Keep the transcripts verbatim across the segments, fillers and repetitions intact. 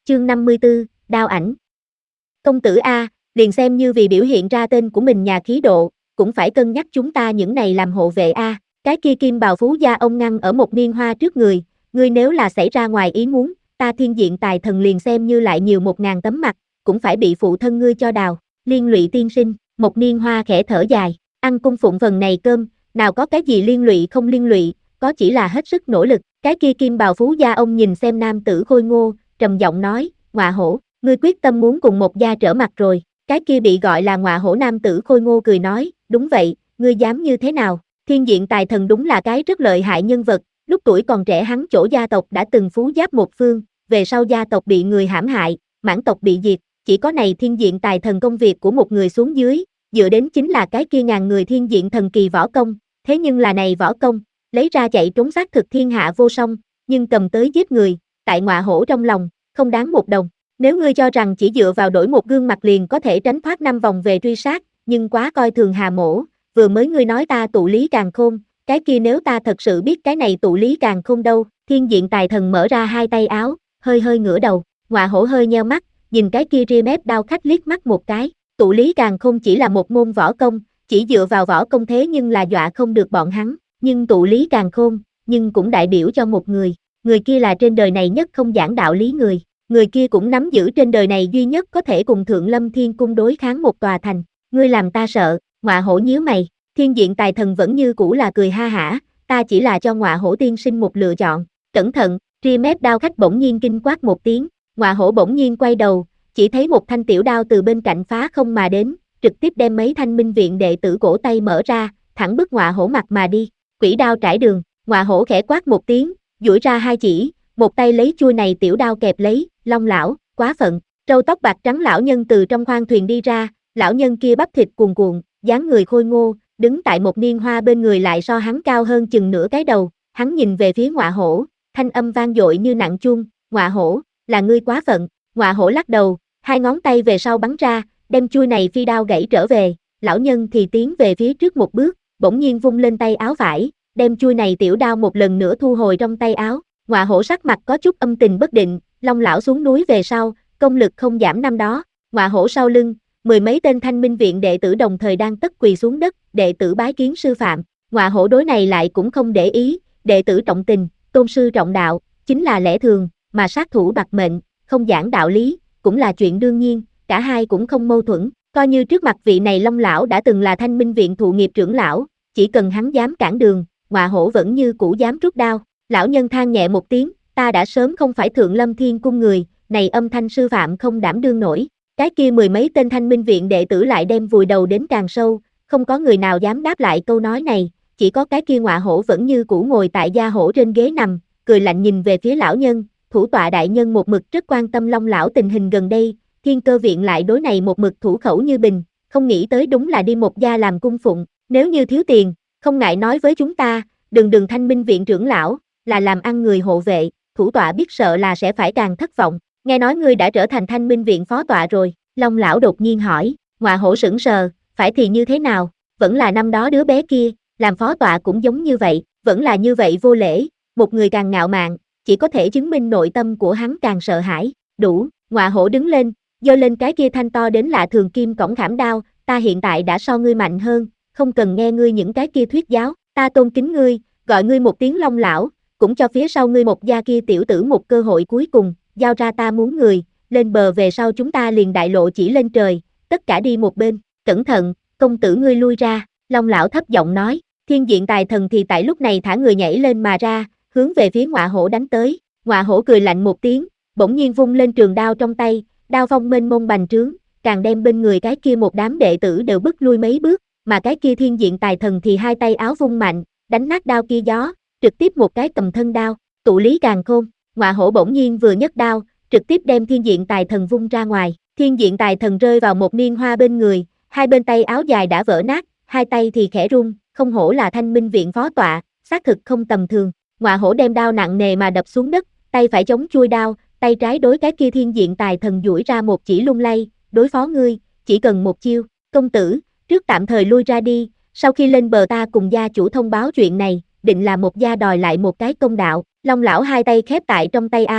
Chương năm mươi tư, đao ảnh. Công tử A, liền xem như vì biểu hiện ra tên của mình nhà khí độ, cũng phải cân nhắc chúng ta những này làm hộ vệ A. Cái kia kim bào phú gia ông ngăn ở một niên hoa trước người, ngươi nếu là xảy ra ngoài ý muốn, ta thiên diện tài thần liền xem như lại nhiều một ngàn tấm mặt, cũng phải bị phụ thân ngươi cho đào. Liên lụy tiên sinh, một niên hoa khẽ thở dài, ăn cung phụng phần này cơm, nào có cái gì liên lụy không liên lụy, có chỉ là hết sức nỗ lực. Cái kia kim bào phú gia ông nhìn xem nam tử khôi ngô, trầm giọng nói, Ngọa Hổ, ngươi quyết tâm muốn cùng một gia trở mặt rồi. Cái kia bị gọi là Ngọa Hổ nam tử khôi ngô cười nói, đúng vậy, ngươi dám như thế nào? Thiên diện tài thần đúng là cái rất lợi hại nhân vật, lúc tuổi còn trẻ hắn chỗ gia tộc đã từng phú giáp một phương, về sau gia tộc bị người hãm hại, mãn tộc bị diệt, chỉ có này thiên diện tài thần công việc của một người xuống dưới, dựa đến chính là cái kia ngàn người thiên diện thần kỳ võ công, thế nhưng là này võ công, lấy ra chạy trốn xác thực thiên hạ vô song, nhưng cầm tới giết người, tại Ngọa Hổ trong lòng, không đáng một đồng. Nếu ngươi cho rằng chỉ dựa vào đổi một gương mặt liền có thể tránh thoát năm vòng về truy sát, nhưng quá coi thường Hà Mỗ, vừa mới ngươi nói ta tụ lý càn khôn, cái kia nếu ta thật sự biết cái này tụ lý càn khôn đâu, thiên diện tài thần mở ra hai tay áo, hơi hơi ngửa đầu, Ngọa Hổ hơi nheo mắt, nhìn cái kia ria mép đao khách liếc mắt một cái, tụ lý càn khôn chỉ là một môn võ công, chỉ dựa vào võ công thế nhưng là dọa không được bọn hắn, nhưng tụ lý càn khôn, nhưng cũng đại biểu cho một người, người kia là trên đời này nhất không giảng đạo lý người. Người kia cũng nắm giữ trên đời này duy nhất có thể cùng Thượng Lâm Thiên Cung đối kháng một tòa thành, ngươi làm ta sợ. Ngọa Hổ nhíu mày, thiên diện tài thần vẫn như cũ là cười ha hả, ta chỉ là cho Ngọa Hổ tiên sinh một lựa chọn, cẩn thận, ria mép đao khách bỗng nhiên kinh quát một tiếng, Ngọa Hổ bỗng nhiên quay đầu, chỉ thấy một thanh tiểu đao từ bên cạnh phá không mà đến, trực tiếp đem mấy thanh minh viện đệ tử cổ tay mở ra, thẳng bức Ngọa Hổ mặt mà đi, quỷ đao trải đường, Ngọa Hổ khẽ quát một tiếng, duỗi ra hai chỉ, một tay lấy chuôi này tiểu đao kẹp lấy, Long lão, quá phận, râu tóc bạc trắng lão nhân từ trong khoang thuyền đi ra, lão nhân kia bắp thịt cuồn cuộn, dáng người khôi ngô, đứng tại một niên hoa bên người lại so hắn cao hơn chừng nửa cái đầu, hắn nhìn về phía Ngọa Hổ, thanh âm vang dội như nặng chuông, Ngọa Hổ, là ngươi quá phận. Ngọa Hổ lắc đầu, hai ngón tay về sau bắn ra, đem chuôi này phi đao gãy trở về, lão nhân thì tiến về phía trước một bước, bỗng nhiên vung lên tay áo vải, đem chuôi này tiểu đao một lần nữa thu hồi trong tay áo. Ngọa Hổ sắc mặt có chút âm tình bất định, Long lão xuống núi về sau, công lực không giảm năm đó. Ngọa Hổ sau lưng, mười mấy tên thanh minh viện đệ tử đồng thời đang tất quỳ xuống đất, đệ tử bái kiến sư phạm. Ngọa Hổ đối này lại cũng không để ý, đệ tử trọng tình, tôn sư trọng đạo, chính là lẽ thường, mà sát thủ bạc mệnh, không giảng đạo lý, cũng là chuyện đương nhiên, cả hai cũng không mâu thuẫn. Coi như trước mặt vị này Long lão đã từng là thanh minh viện thụ nghiệp trưởng lão, chỉ cần hắn dám cản đường, Ngọa Hổ vẫn như cũ dám rút đao. Lão nhân than nhẹ một tiếng, ta đã sớm không phải Thượng Lâm Thiên Cung người, này âm thanh sư phạm không đảm đương nổi. Cái kia mười mấy tên thanh minh viện đệ tử lại đem vùi đầu đến càng sâu, không có người nào dám đáp lại câu nói này, chỉ có cái kia Ngọa Hổ vẫn như cũ ngồi tại gia hổ trên ghế nằm, cười lạnh nhìn về phía lão nhân. Thủ tọa đại nhân một mực rất quan tâm Long lão tình hình gần đây, Thiên Cơ viện lại đối này một mực thủ khẩu như bình, không nghĩ tới đúng là đi một gia làm cung phụng, nếu như thiếu tiền, không ngại nói với chúng ta, đừng đừng thanh minh viện trưởng lão, là làm ăn người hộ vệ, thủ tọa biết sợ là sẽ phải càng thất vọng. Nghe nói ngươi đã trở thành thanh minh viện phó tọa rồi, Long lão đột nhiên hỏi. Ngọa Hổ sững sờ, phải thì như thế nào, vẫn là năm đó đứa bé kia, làm phó tọa cũng giống như vậy, vẫn là như vậy vô lễ, một người càng ngạo mạn, chỉ có thể chứng minh nội tâm của hắn càng sợ hãi. Đủ. Ngọa Hổ đứng lên, giơ lên cái kia thanh to đến lạ thường kim cổng khảm đao, ta hiện tại đã so ngươi mạnh hơn, không cần nghe ngươi những cái kia thuyết giáo, ta tôn kính ngươi, gọi ngươi một tiếng Long lão, cũng cho phía sau ngươi một gia kia tiểu tử một cơ hội cuối cùng, giao ra ta muốn người, lên bờ về sau chúng ta liền đại lộ chỉ lên trời, tất cả đi một bên, cẩn thận, công tử ngươi lui ra. Long lão thấp giọng nói. Thiên diện tài thần thì tại lúc này thả người nhảy lên mà ra, hướng về phía Ngọa Hổ đánh tới. Ngọa Hổ cười lạnh một tiếng, bỗng nhiên vung lên trường đao trong tay, đao phong mênh mông bành trướng, càng đem bên người cái kia một đám đệ tử đều bức lui mấy bước, mà cái kia thiên diện tài thần thì hai tay áo vung mạnh, đánh nát đao kia gió, trực tiếp một cái cầm thân đao, tụ lý càn khôn. Ngọa Hổ bỗng nhiên vừa nhấc đao, trực tiếp đem thiên diện tài thần vung ra ngoài, thiên diện tài thần rơi vào một niên hoa bên người, hai bên tay áo dài đã vỡ nát, hai tay thì khẽ run, không hổ là thanh minh viện phó tọa, xác thực không tầm thường. Ngọa Hổ đem đao nặng nề mà đập xuống đất, tay phải chống chuôi đao, tay trái đối cái kia thiên diện tài thần duỗi ra một chỉ lung lay, đối phó ngươi, chỉ cần một chiêu. Công tử, trước tạm thời lui ra đi, sau khi lên bờ ta cùng gia chủ thông báo chuyện này, định là một gia đòi lại một cái công đạo. Long lão hai tay khép tại trong tay áo,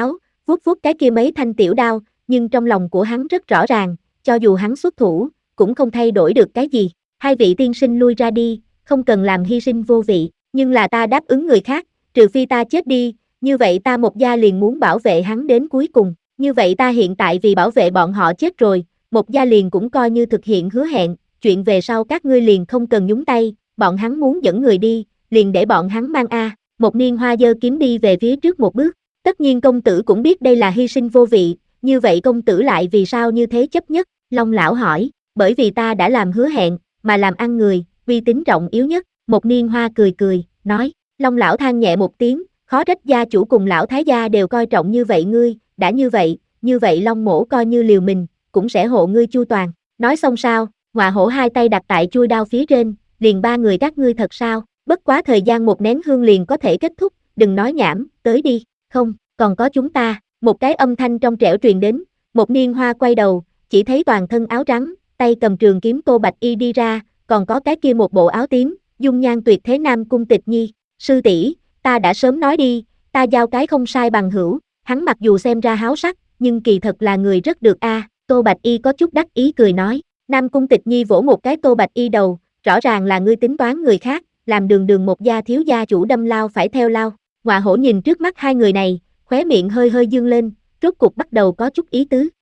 vuốt vuốt cái kia mấy thanh tiểu đao, nhưng trong lòng của hắn rất rõ ràng, cho dù hắn xuất thủ, cũng không thay đổi được cái gì. Hai vị tiên sinh lui ra đi, không cần làm hy sinh vô vị, nhưng là ta đáp ứng người khác, trừ phi ta chết đi, như vậy ta Một Gia liền muốn bảo vệ hắn đến cuối cùng, như vậy ta hiện tại vì bảo vệ bọn họ chết rồi, Một Gia liền cũng coi như thực hiện hứa hẹn, chuyện về sau các ngươi liền không cần nhúng tay, bọn hắn muốn dẫn người đi, liền để bọn hắn mang a. Một Niên Hoa giơ kiếm đi về phía trước một bước, tất nhiên công tử cũng biết đây là hy sinh vô vị, như vậy công tử lại vì sao như thế chấp nhất? Long lão hỏi, bởi vì ta đã làm hứa hẹn, mà làm ăn người, uy tín trọng yếu nhất. Một Niên Hoa cười cười, nói, Long lão than nhẹ một tiếng, khó trách gia chủ cùng lão thái gia đều coi trọng như vậy ngươi, đã như vậy, như vậy Long mỗ coi như liều mình, cũng sẽ hộ ngươi chu toàn. Nói xong sao, Ngọa Hổ hai tay đặt tại chuôi đao phía trên, liền ba người các ngươi thật sao, bất quá thời gian một nén hương liền có thể kết thúc, đừng nói nhảm, tới đi, không, còn có chúng ta, một cái âm thanh trong trẻo truyền đến, Một Niên Hoa quay đầu, chỉ thấy toàn thân áo trắng, tay cầm trường kiếm Tô Bạch Y đi ra, còn có cái kia một bộ áo tím, dung nhan tuyệt thế Nam Cung Tịch Nhi, sư tỷ, ta đã sớm nói đi, ta giao cái không sai bằng hữu, hắn mặc dù xem ra háo sắc, nhưng kỳ thật là người rất được a. Tô Bạch Y có chút đắc ý cười nói, Nam Cung Tịch Nhi vỗ một cái Tô Bạch Y đầu, rõ ràng là ngươi tính toán người khác, làm đường đường Một Gia thiếu gia chủ đâm lao phải theo lao. Ngọa Hổ nhìn trước mắt hai người này, khóe miệng hơi hơi dương lên, rốt cục bắt đầu có chút ý tứ.